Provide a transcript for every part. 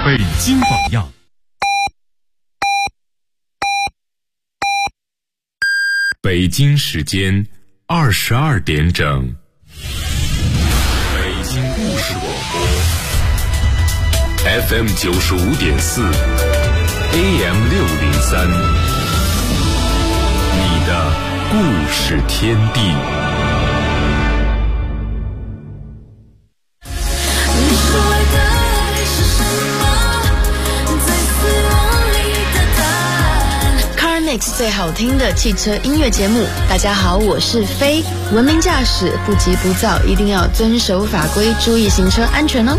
北京榜样。北京时间22点整。北京故事广播 FM 95.4 AM 603，你的故事天地。 最好听的汽车音乐节目，大家好，我是飞。文明驾驶，不急不躁，一定要遵守法规，注意行车安全哦。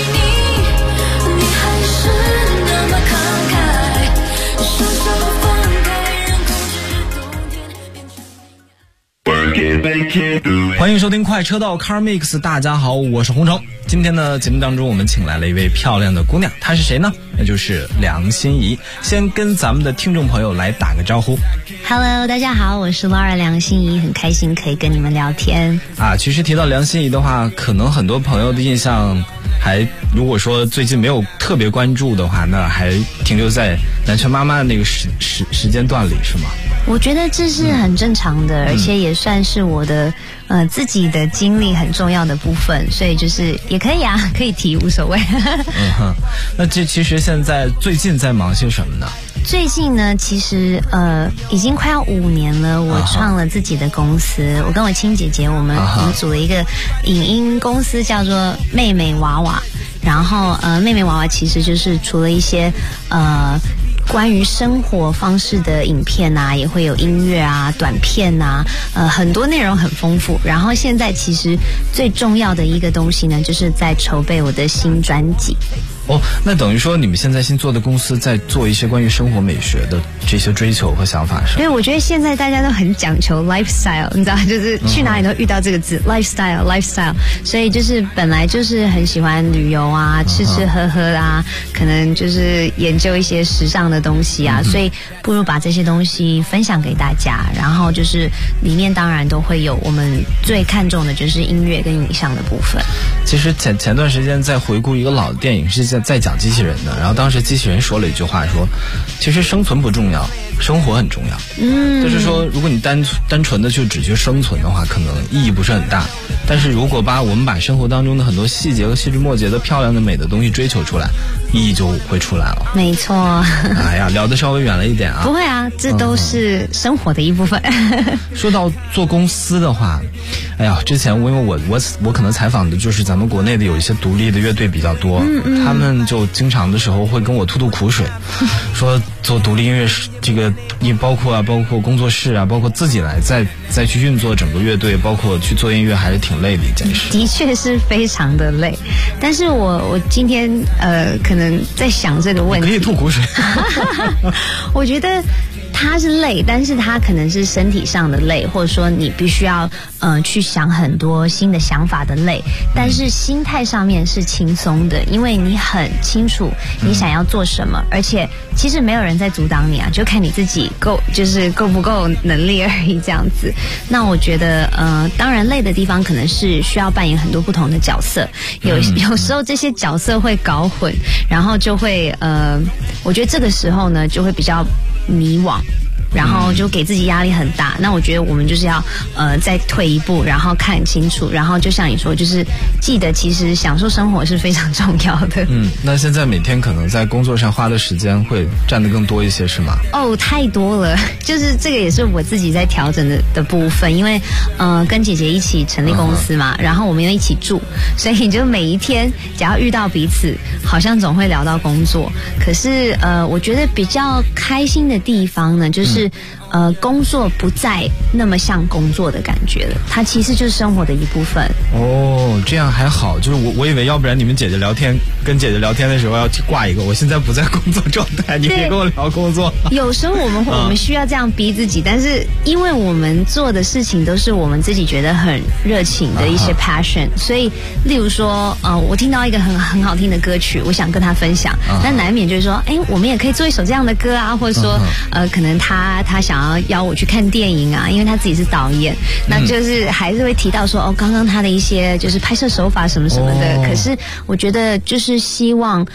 欢迎收听快车道 Car Mix， 大家好，我是洪城。今天呢，节目当中我们请来了一位漂亮的姑娘，她是谁呢？那就是梁心怡。先跟咱们的听众朋友来打个招呼。 Hello， 大家好，我是 Laura 梁心怡，很开心可以跟你们聊天。 其实提到梁心怡的话，可能很多朋友的印象如果说最近没有特别关注的话，那还停留在南拳妈妈的那个时间段里，是吗？ 我觉得这是很正常的，而且也算是我的自己的经历很重要的部分，所以就是也可以啊，可以提，无所谓。 那这其实现在最近在忙些什么呢？ 最近呢，其实已经快要5年了，我创了自己的公司。我跟我亲姐姐，我们组了一个影音公司，叫做妹妹娃娃。然后妹妹娃娃其实就是除了一些关于生活方式的影片啊，也会有音乐啊、短片啊，很多内容很丰富。然后现在其实最重要的一个东西呢，就是在筹备我的新专辑。 那等于说你们现在新做的公司在做一些关于生活美学的这些追求和想法上？ 对，我觉得现在大家都很讲求 lifestyle， 你知道，就是去哪里都遇到这个字lifestyle， 所以就是本来就是很喜欢旅游啊，吃吃喝喝啊，可能就是研究一些时尚的东西啊，所以不如把这些东西分享给大家。然后就是里面当然都会有我们最看重的就是音乐跟影像的部分。 其实前段时间在回顾一个老的电影，是在讲机器人的，然后当时机器人说了一句话，说其实生存不重要，生活很重要。就是说如果你单纯的就只去生存的话，可能意义不是很大，但是如果我们把生活当中的很多细节和细枝末节的漂亮的美的东西追求出来，意义就会出来了。 没错。 哎呀，聊得稍微远了一点啊。 不会啊，这都是生活的一部分。 说到做公司的话，哎呀，之前因为我可能采访的就是咱们国内的有一些独立的乐队比较多，他们就经常的时候会跟我吐苦水，说做独立音乐这个包括工作室啊，包括自己来再去运作整个乐队，包括去做音乐，还是挺累的一件事。 的确是非常的累，但是我今天可能在想这个问题。 你可以吐苦水。 我觉得它是累，但是它可能是身体上的累，或者说你必须要去想很多新的想法的累，但是心态上面是轻松的，因为你很清楚你想要做什么，而且其实没有人在阻挡你啊，就看你自己够不够能力而已这样子。那我觉得当然累的地方可能是需要扮演很多不同的角色，有时候这些角色会搞混，然后就会我觉得这个时候呢就会比较迷惘，然后就给自己压力很大。那我觉得我们就是要再退一步，然后看清楚，然后就像你说，就是记得其实享受生活是非常重要的。 那现在每天可能在工作上花的时间会占得更多一些，是吗？ 太多了，就是这个也是我自己在调整的部分，因为跟姐姐一起成立公司嘛，然后我们又一起住，所以就每一天只要遇到彼此，好像总会聊到工作。可是我觉得比较开心的地方呢，就是工作不再那么像工作的感觉了，它其实就是生活的一部分。 这样还好，就是我以为要不然你们跟姐姐聊天的时候要挂一个，我现在不在工作状态，你别跟我聊工作。 有时候我们需要这样逼自己，但是因为我们做的事情都是我们自己觉得很热情的一些 passion，所以例如说我听到一个很好听的歌曲，我想跟他分享，但难免就是说我们也可以做一首这样的歌啊，或者说可能他想要邀我去看电影啊，因为他自己是导演，那就是还是会提到说刚刚他的一些就是拍摄手法什么什么的。可是我觉得就是希望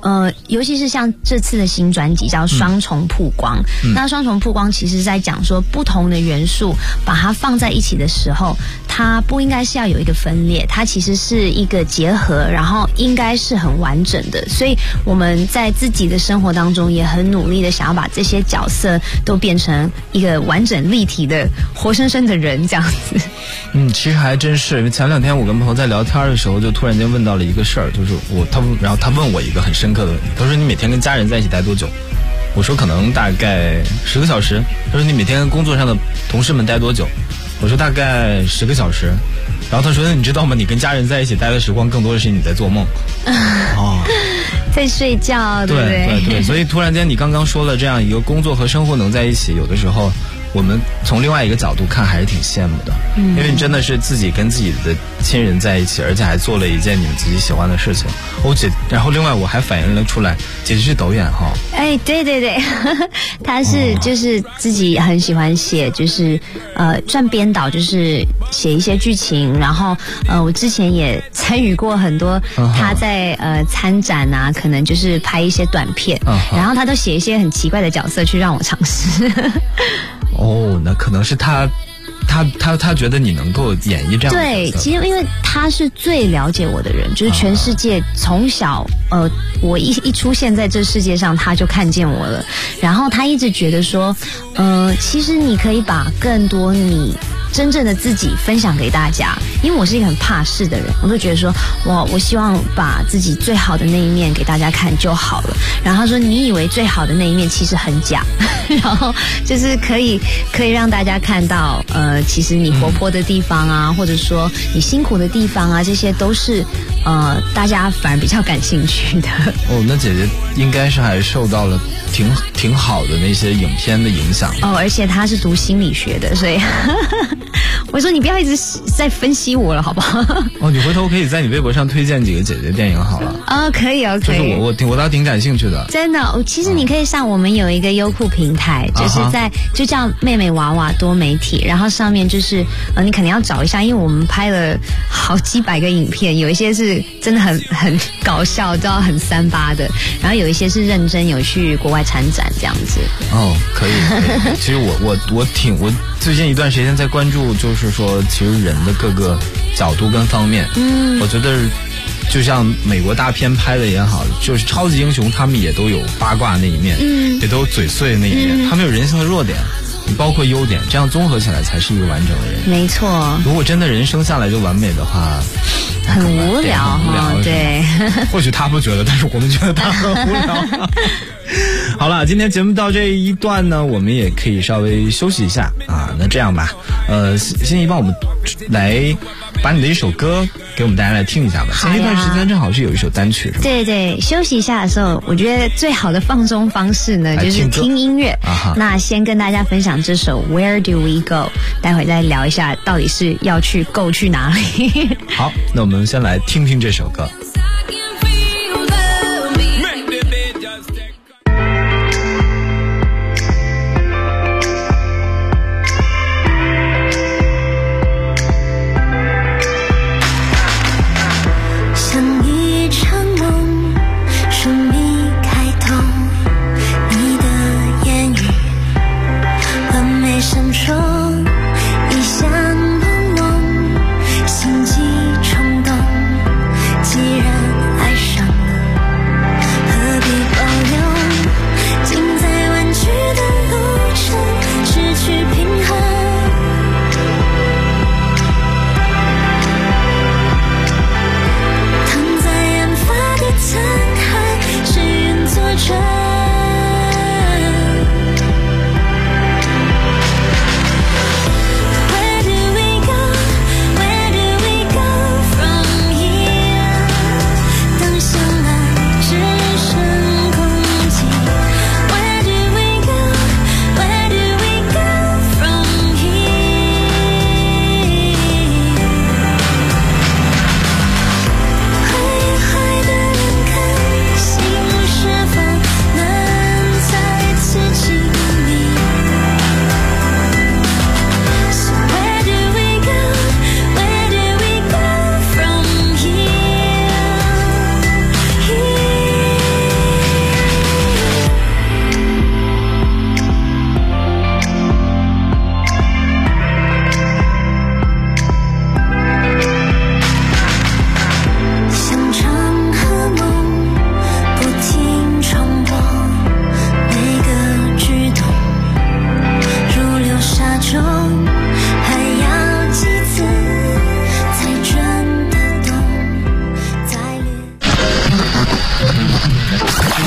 尤其是像这次的新专辑叫双重曝光，那双重曝光其实在讲说不同的元素把它放在一起的时候，它不应该是要有一个分裂，它其实是一个结合，然后应该是很完整的。所以我们在自己的生活当中也很努力的想要把这些角色都变成一个完整立体的活生生的人这样子。 其实还真是，因为前2天我跟朋友在聊天的时候，就突然间问到了一个事儿，就是然后他问我一个很深刻的问题，他说你每天跟家人在一起待多久？我说可能大概10个小时。他说你每天跟工作上的同事们待多久？我说大概10个小时。然后他说你知道吗？你跟家人在一起待的时光更多的是你在做梦。 在睡觉，对不对？ 对，所以突然间你刚刚说了这样一个工作和生活能在一起，有的时候我们从另外一个角度看还是挺羡慕的，因为你真的是自己跟自己的亲人在一起，而且还做了一件你们自己喜欢的事情。然后另外我还反映了出来，姐姐是导演哈。 哎，对，他是就是自己很喜欢写，就是算编导，就是写一些剧情。然后我之前也参与过很多他在参展啊，可能就是拍一些短片，然后他都写一些很奇怪的角色去让我尝试。 那可能是他觉得你能够演绎这样的角色。 对，其实因为他是最了解我的人，就是全世界从小我一出现在这世界上，他就看见我了。然后他一直觉得说，其实你可以把更多你真正的自己分享给大家，因为我是一个很怕事的人，我就觉得说我希望把自己最好的那一面给大家看就好了。然后他说你以为最好的那一面其实很假，然后就是可以让大家看到其实你活泼的地方啊，或者说你辛苦的地方啊，这些都是大家反而比较感兴趣的。 那姐姐应该是还受到了挺好的那些影片的影响。 而且她是读心理学的，所以我说你不要一直在分析我了，好不好？ 你回头可以在你微博上推荐几个姐姐电影好了。 可以可以。 就是我倒挺感兴趣的。 真的，其实你可以上我们有一个优酷平台，就是就叫妹妹娃娃多媒体，然后上面就是你肯定要找一下，因为我们拍了好几百个影片，有一些是真的很搞笑，都要很3八的，然后有一些是认真有去国外参展这样子。 可以。其实我最近一段时间在关注，就是说其实人的各个角度跟方面，我觉得就像美国大片拍的也好，就是超级英雄他们也都有八卦那一面，也都有嘴碎那一面，他们有人性的弱点，包括优点，这样综合起来才是一个完整的人。 没错。 如果真的人生下来就完美的话， 很无聊哈。对。 或许他不觉得，但是我们觉得他很无聊。好了，今天节目到这一段呢，我们也可以稍微休息一下啊。那这样吧，心怡帮我们来把你的一首歌给我们大家来听一下吧。前一段时间正好是有一首单曲，是吧？ 对，休息一下的时候，我觉得最好的放松方式呢，就是听音乐。那先跟大家分享这首 Where Do We Go， 待会再聊一下到底是要去 go 去哪里。 好，那我们先来听听这首歌。 心悸冲动，既然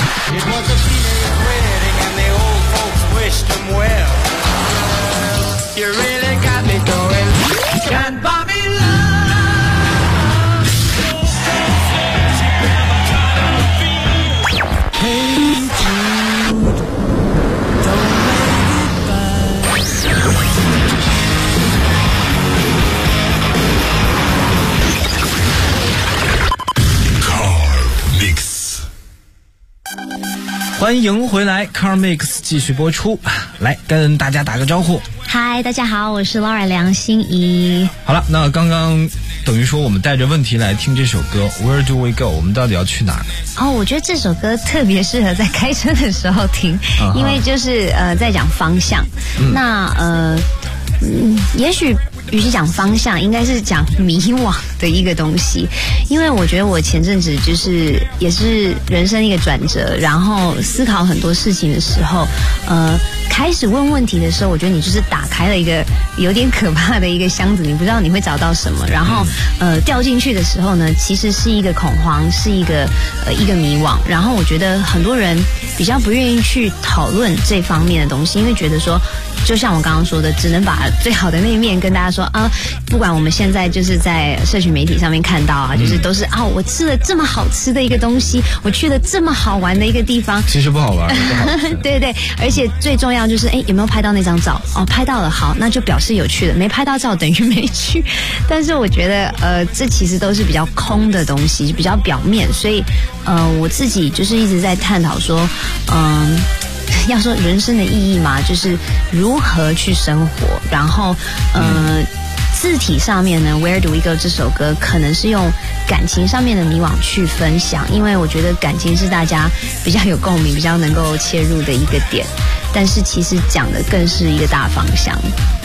欢迎回来 Car Mix 继续播出，来跟大家打个招呼。 嗨，大家好，我是 Laura 梁心怡。 好了，那刚刚等于说我们带着问题来听这首歌 Where Do We Go， 我们到底要去哪儿？ 我觉得这首歌特别适合在开车的时候听，因为就是在讲方向。那也许与其讲方向，应该是讲迷惘的一个东西。因为我觉得我前阵子就是也是人生一个转折，然后思考很多事情的时候，开始问问题的时候，我觉得你就是打开了一个有点可怕的一个箱子，你不知道你会找到什么。然后掉进去的时候呢，其实是一个恐慌，是一个迷惘。然后我觉得很多人比较不愿意去讨论这方面的东西，因为觉得说，就像我刚刚说的，只能把最好的那一面跟大家说啊。不管我们现在就是在社群媒体上面看到啊，就是都是我吃了这么好吃的一个东西，我去了这么好玩的一个地方， 其实不好玩，不好吃。 对对，而且最重要就是有没有拍到那张照？拍到了，好，那就表示有去了；没拍到照等于没去。但是我觉得这其实都是比较空的东西，比较表面，所以我自己就是一直在探讨说，要说人生的意义嘛，就是如何去生活。然后字体上面呢 Where Do We Go 这首歌可能是用感情上面的迷惘去分享，因为我觉得感情是大家比较有共鸣，比较能够切入的一个点，但是其实讲的更是一个大方向。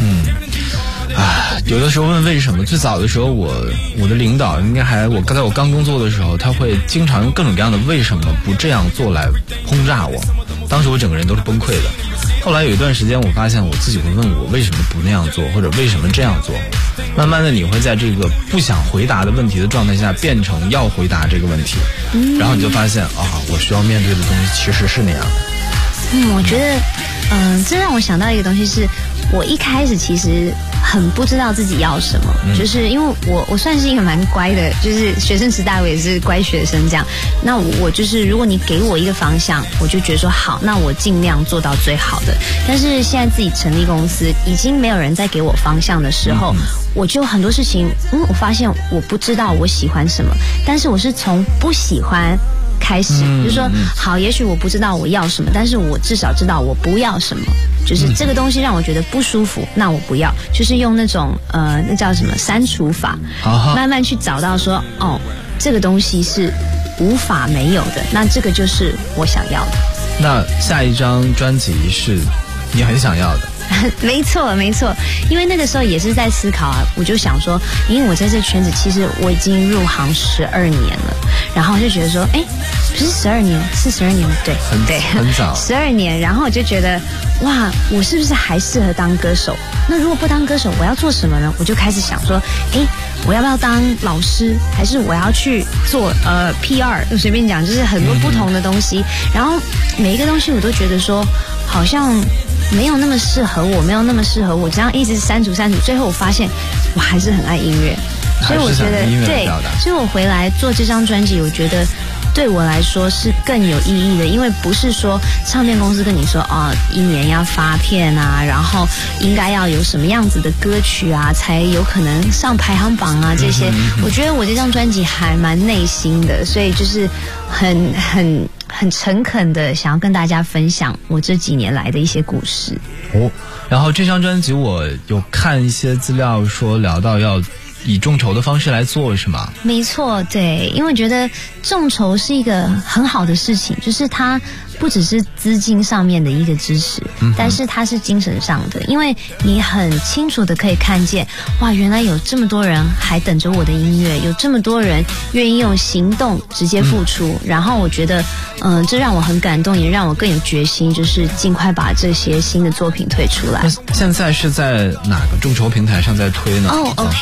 有的时候问为什么，最早的时候我的领导应该我刚工作的时候，他会经常用各种各样的为什么不这样做来轰炸我，当时我整个人都是崩溃的。后来有一段时间我发现我自己会问我为什么不那样做，或者为什么这样做，慢慢的你会在这个不想回答的问题的状态下变成要回答这个问题，然后你就发现我需要面对的东西其实是那样的。 我觉得这让我想到一个东西，是我一开始其实很不知道自己要什么，就是因为我算是一个蛮乖的，就是学生时代我也是乖学生这样。那我就是如果你给我一个方向，我就觉得说好，那我尽量做到最好的。但是现在自己成立公司，已经没有人再给我方向的时候，我就很多事情，我发现我不知道我喜欢什么，但是我是从不喜欢开始，就是说好，也许我不知道我要什么，但是我至少知道我不要什么，就是这个东西让我觉得不舒服，那我不要，就是用那种那叫什么删除法，慢慢去找到说这个东西是无法没有的，那这个就是我想要的。 那下一张专辑是你很想要的？ 没错没错，因为那个时候也是在思考我就想说，因为我在这圈子其实我已经入行12年了，然后就觉得说不是12年，是12年，对， 很早 12年，然后我就觉得哇，我是不是还适合当歌手？那如果不当歌手，我要做什么呢？我就开始想说，我要不要当老师，还是我要去做PR？ 就随便讲，就是很多不同的东西，然后每一个东西我都觉得说好像没有那么适合我，没有那么适合我，这样一直删除，最后我发现我还是很爱音乐，所以我觉得对，所以我回来做这张专辑，我觉得对我来说是更有意义的，因为不是说唱片公司跟你说一年要发片啊，然后应该要有什么样子的歌曲啊，才有可能上排行榜啊这些。我觉得我这张专辑还蛮内心的，所以就是很诚恳的想要跟大家分享我这几年来的一些故事。 然后这张专辑我有看一些资料说聊到要以众筹的方式来做，是吗？ 没错，对，因为我觉得众筹是一个很好的事情，就是它不只是资金上面的一个支持，但是它是精神上的，因为你很清楚的可以看见，哇，原来有这么多人还等着我的音乐，有这么多人愿意用行动直接付出，然后我觉得这让我很感动，也让我更有决心，就是尽快把这些新的作品推出来。 现在是在哪个众筹平台上在推呢？ OK， 我们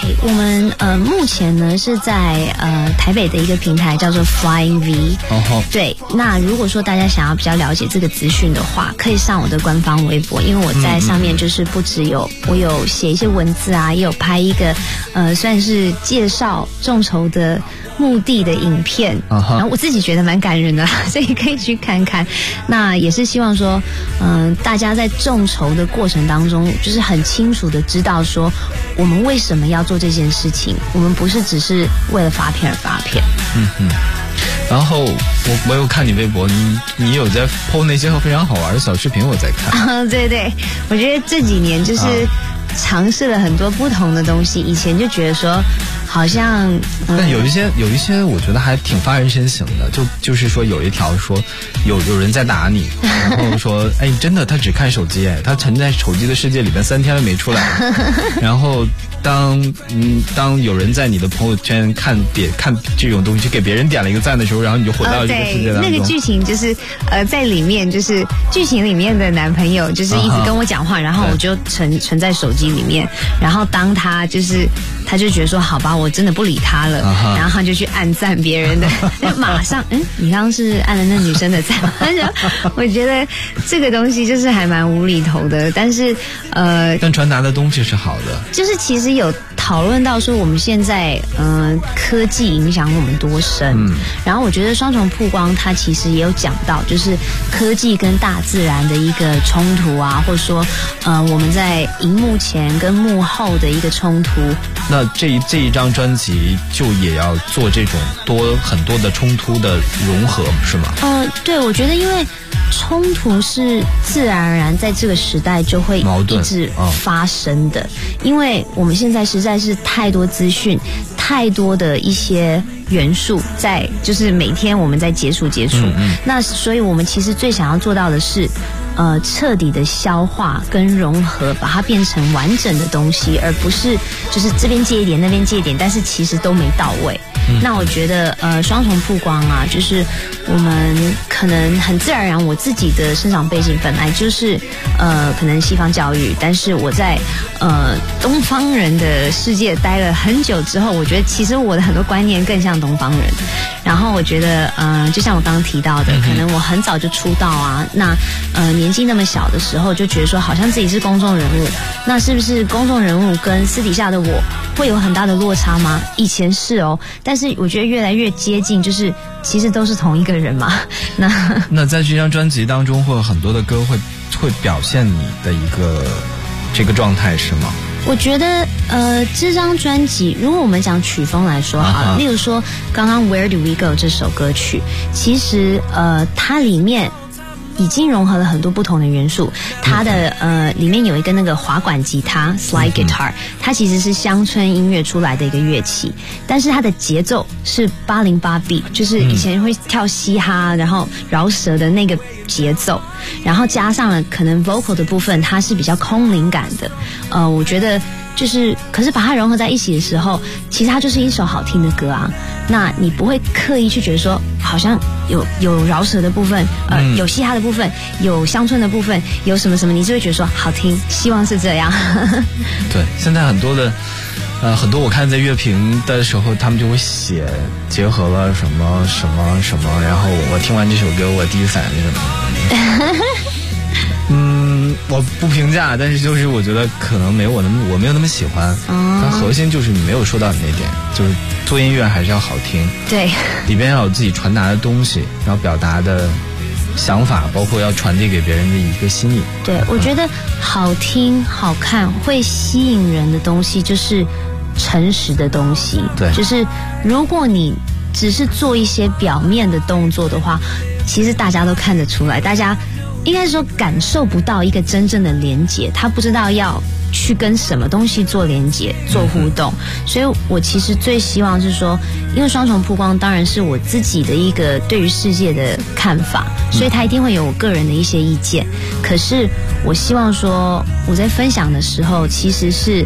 们目前呢是在台北的一个平台叫做 Flying V。对，那如果说大家想要比较了解这个资讯的话，可以上我的官方微博，因为我在上面就是不只有我有写一些文字啊，也有拍一个算是介绍众筹的目的的影片，然后我自己觉得蛮感人的啦，所以可以去看看。那也是希望说，大家在众筹的过程当中，就是很清楚的知道说，我们为什么要做这件事情，我们不是只是为了发片而发片。 然后我有看你微博，你有在 po 那些非常好玩的小视频，我在看。 对对，我觉得这几年就是尝试了很多不同的东西，以前就觉得说好像但有一些我觉得还挺发人深省的，就是说有一条说有人在打你，然后说哎真的他只看手机，他沉在手机的世界里边3天都没出来。然后当有人在你的朋友圈看这种东西给别人点了一个赞的时候，然后你就回到这个世界当中。 那个剧情就是在里面就是剧情里面的男朋友就是一直跟我讲话，然后我就存在手机里面，然后当他就觉得说好吧我真的不理他了，然后他就去按赞别人的，马上你刚刚是按了那女生的赞吗？我觉得这个东西就是还蛮无厘头的，但是但传达的东西是好的， 就是其实有讨论到说我们现在科技影响我们多深，然后我觉得双重曝光它其实也有讲到，就是科技跟大自然的一个冲突啊，或者说我们在荧幕前跟幕后的一个冲突。 那这一张专辑就也要做这种很多的冲突的融合，是吗？ 对，我觉得因为冲突是自然而然在这个时代就会一直发生的，因为我们现在实在是太多资讯，太多的一些元素在，就是每天我们在接触，那所以我们其实最想要做到的是彻底的消化跟融合，把它变成完整的东西，而不是就是这边接一点那边接一点，但是其实都没到位。那我觉得双重曝光啊，就是我们可能很自然而然，我自己的生长背景本来就是可能西方教育，但是我在东方人的世界待了很久之后，我觉得其实我的很多观念更像东方人。然后我觉得就像我刚刚提到的，可能我很早就出道啊，那年纪那么小的时候就觉得说好像自己是公众人物，那是不是公众人物跟私底下的我会有很大的落差吗？以前是但是我觉得越来越接近，就是其实都是同一个人嘛。那在这张专辑当中会有很多的歌会表现你的这个状态是吗？ 我觉得这张专辑如果我们讲曲风来说好了，例如说刚刚 Where Do We Go 这首歌曲，其实它里面已经融合了很多不同的元素。它的里面有一个那个滑管吉他 slide guitar， 它其实是乡村音乐出来的一个乐器，但是它的节奏是808 beat， 就是以前会跳嘻哈然后饶舌的那个节奏，然后加上了可能 vocal 的部分，它是比较空灵感的。我觉得就是可是把它融合在一起的时候，其实它就是一首好听的歌啊。那你不会刻意去觉得说好像有饶舌的部分，有嘻哈的部分，有乡村的部分，有什么什么，你就会觉得说好听，希望是这样。 对，现在很多我看在乐评的时候，他们就会写结合了什么什么什么，然后我听完这首歌，我第一反应是什么？我不评价，但是就是我觉得可能我没有那么喜欢。但核心就是你没有说到你那点，就是做音乐还是要好听， 对， 里边要有自己传达的东西，要表达的想法，包括要传递给别人的一个心意。 对，我觉得好听好看会吸引人的东西就是诚实的东西。 对， 就是如果你只是做一些表面的动作的话，其实大家都看得出来，大家应该说感受不到一个真正的连结，他不知道要去跟什么东西做连结做互动。所以我其实最希望是说，因为双重曝光当然是我自己的一个对于世界的看法，所以他一定会有我个人的一些意见，可是我希望说我在分享的时候其实是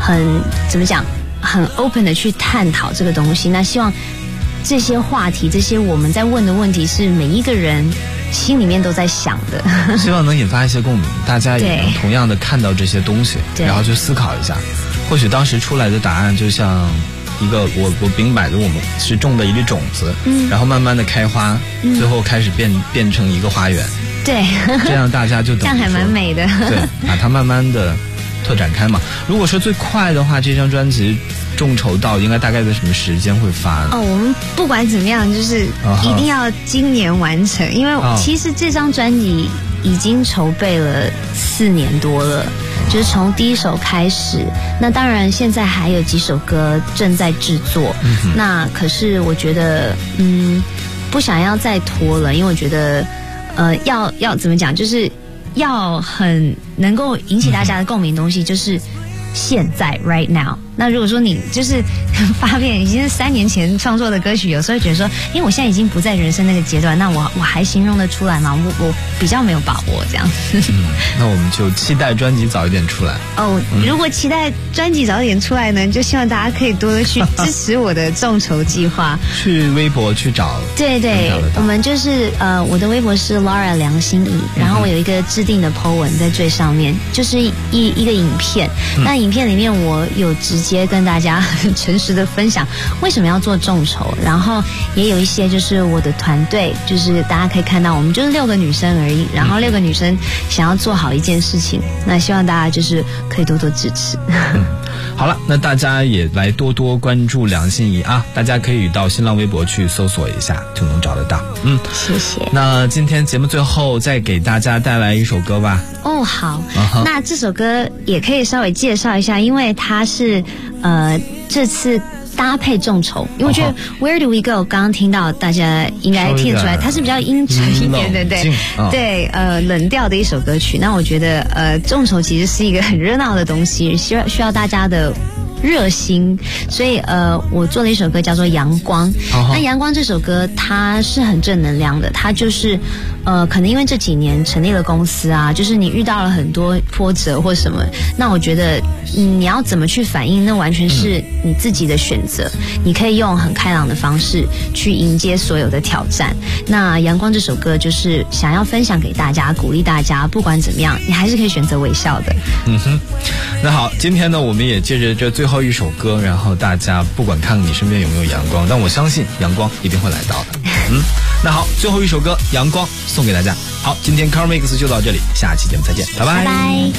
很 open 的去探讨这个东西。那希望这些话题，这些我们在问的问题是每一个人心里面都在想的， 希望能引发一些共鸣，大家也能同样的看到这些东西，然后去思考一下。 或许当时出来的答案就像一个我明摆着我们是种的一粒种子，然后慢慢的开花，最后开始变成一个花园。 对， 这样大家就这样还蛮美的。 对，把它慢慢的拓展开嘛。如果说最快的话，这张专辑众筹到应该大概在什么时间会发呢？ 我们不管怎么样，就是一定要今年完成，因为其实这张专辑已经筹备了4年多了，就是从第一首开始。那当然现在还有几首歌正在制作，那可是我觉得不想要再拖了，因为我觉得要怎么讲，就是要很能够引起大家的共鸣的东西，就是现在 right now。那如果说你就是发现已经是3年前创作的歌曲，有时候觉得说，因为我现在已经不在人生那个阶段，那我还形容得出来吗？我比较没有把握这样。 那我们就期待专辑早一点出来。 如果期待专辑早一点出来呢，就希望大家可以多多去支持我的众筹计划。 去微博去找。 对，我们就是我的微博是 Laura 梁心怡，然后我有一个制定的 po 文在最上面，就是一个影片。那影片里面我有直接跟大家很诚实的分享为什么要做众筹，然后也有一些就是我的团队，就是大家可以看到我们就是6个女生而已，然后6个女生想要做好一件事情，那希望大家就是可以多多支持。 好了，那大家也来多多关注梁心怡啊，大家可以到新浪微博去搜索一下就能找得到。 谢谢。 那今天节目最后再给大家带来一首歌吧。 好，那这首歌也可以稍微介绍一下，因为它是这次搭配众筹，因为我觉得 Where Do We Go 刚刚听到大家应该听得出来，它是比较阴沉一点的，对，冷调的一首歌曲。那我觉得众筹其实是一个很热闹的东西，需要大家的热心，所以我做了一首歌叫做阳光。那阳光这首歌它是很正能量的，它就是可能因为这几年成立了公司啊，就是你遇到了很多波折或什么，那我觉得你要怎么去反应，那完全是你自己的选择，你可以用很开朗的方式去迎接所有的挑战。那阳光这首歌就是想要分享给大家，鼓励大家不管怎么样你还是可以选择微笑的。 那好，今天呢我们也借着这最后一首歌，然后大家不管看你身边有没有阳光，但我相信阳光一定会来到的。那好，最后一首歌阳光送给大家。好，今天 Car Mix 就到这里，下期节目再见，拜拜。 拜拜。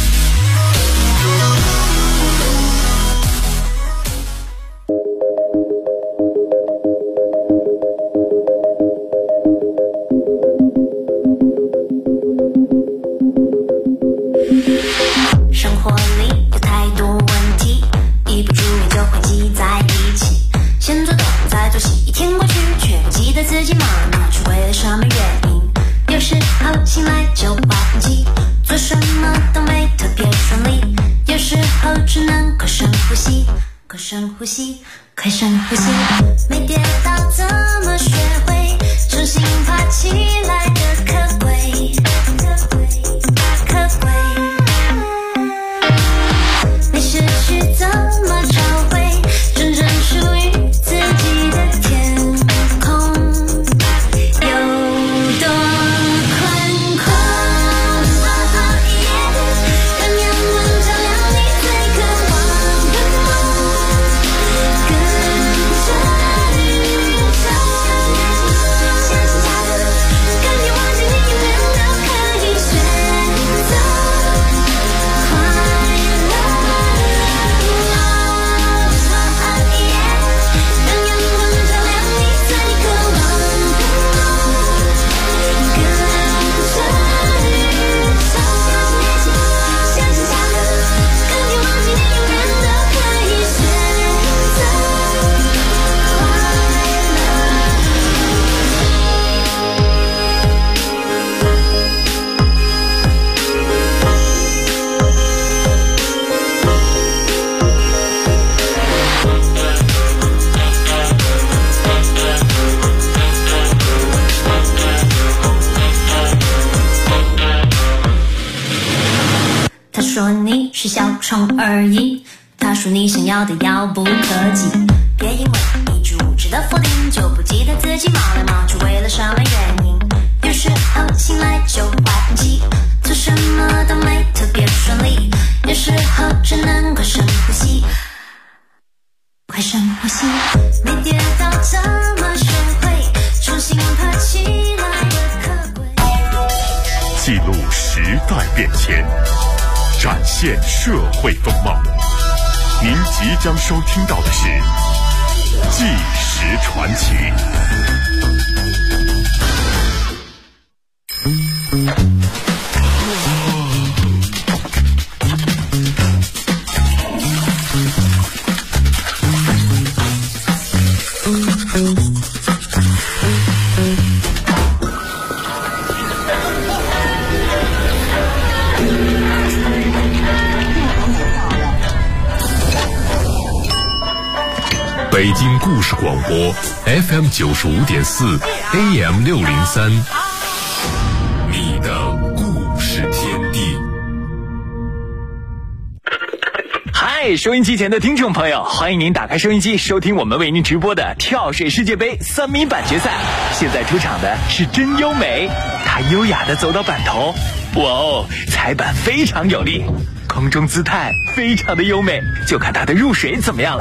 生活里有太多问题，一不注意就会积在一起，先做东再做西，一天过去却不记得自己忙了是为了什么原因，有时候醒来就忘记，做什么都没特别顺利，有时候只能快深呼吸，快深呼吸，快深呼吸，没跌倒怎么学会重新爬起来的可贵，可贵，没失去怎么找回真正属于自己的天空，有多宽阔，让阳光照亮你最渴望的梦，跟着宇宙，相信它的，跟你忘记你永远都可以选择快乐，让阳光照亮你最渴望的梦，跟着宇宙，相信它的，跟你忘记你永远都可以选择快乐。他说你是小虫而已，他说你想要的遥不可及，别因为一句无知的否定就不记得自己忙来忙去为了什么原因，有时候醒来就忘记，做什么都没特别顺利， 有时候只能够深呼吸，快深呼吸。没跌倒怎么学会重新爬起来的可贵？ 记录时代变迁，展现社会风貌。您即将收听到的是《纪实传奇》。 北京故事广播 FM 95.4 AM 603，你的故事天地。 嗨，收音机前的听众朋友，欢迎您打开收音机，收听我们为您直播的跳水世界杯3米板决赛。现在出场的是真优美，她优雅地走到板头，哇哦，踩板非常有力，空中姿态非常的优美，就看她的入水怎么样了。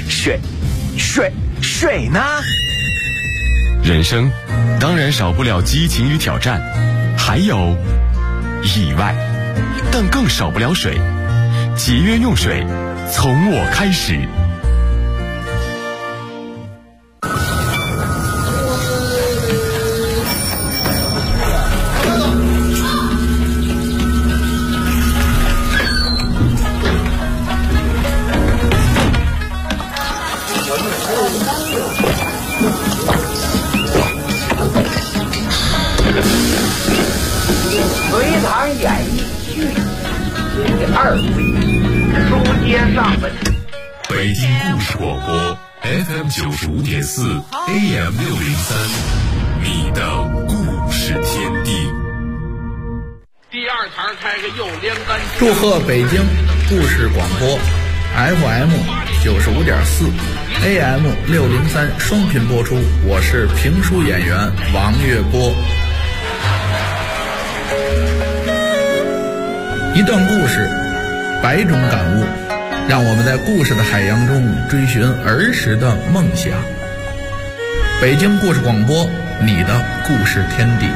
水呢？ 人生当然少不了激情与挑战，还有意外，但更少不了水。节约用水，从我开始。 隋唐演义续第2回，书接上文。 北京故事广播 FM 95.4 AM 603，你的故事天地。 第2堂开个右连杆。 祝贺北京故事广播 FM 95.4 AM 603双频播出，我是评书演员王月波。一段故事，百种感悟，让我们在故事的海洋中追寻儿时的梦想。北京故事广播，你的故事天地。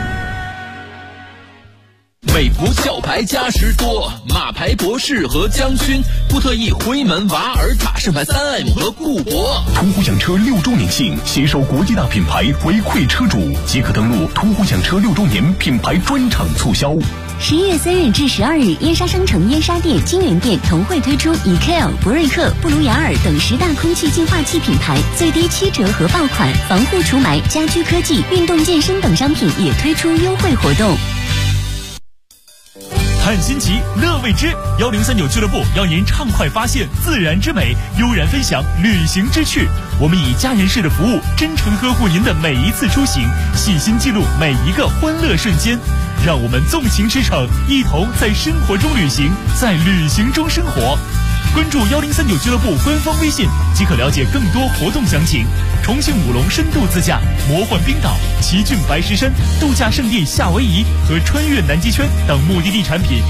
美国壳牌加时多，马牌博士和将军，布特意灰门瓦尔塔盛牌3M 和固铂。 途虎养车6周年庆，携手国际大品牌回馈车主，即可登录途虎养车6周年品牌专场促销。 11月3日至12日，燕莎商城、燕莎店、金源店同会推出EKL、博瑞克、布鲁雅尔等10大空气净化器品牌最低7折核爆款，防护除霾、家居科技、运动健身等商品也推出优惠活动。 看新奇，乐未知，1039俱乐部邀您畅快发现自然之美，悠然分享旅行之趣。我们以家人式的服务，真诚呵护您的每一次出行，细心记录每一个欢乐瞬间。让我们纵情驰骋，一同在生活中旅行，在旅行中生活。关注1039俱乐部官方微信，即可了解更多活动详情。重庆武隆深度自驾、魔幻冰岛、奇骏白石山、度假胜地夏威夷和穿越南极圈等目的地产品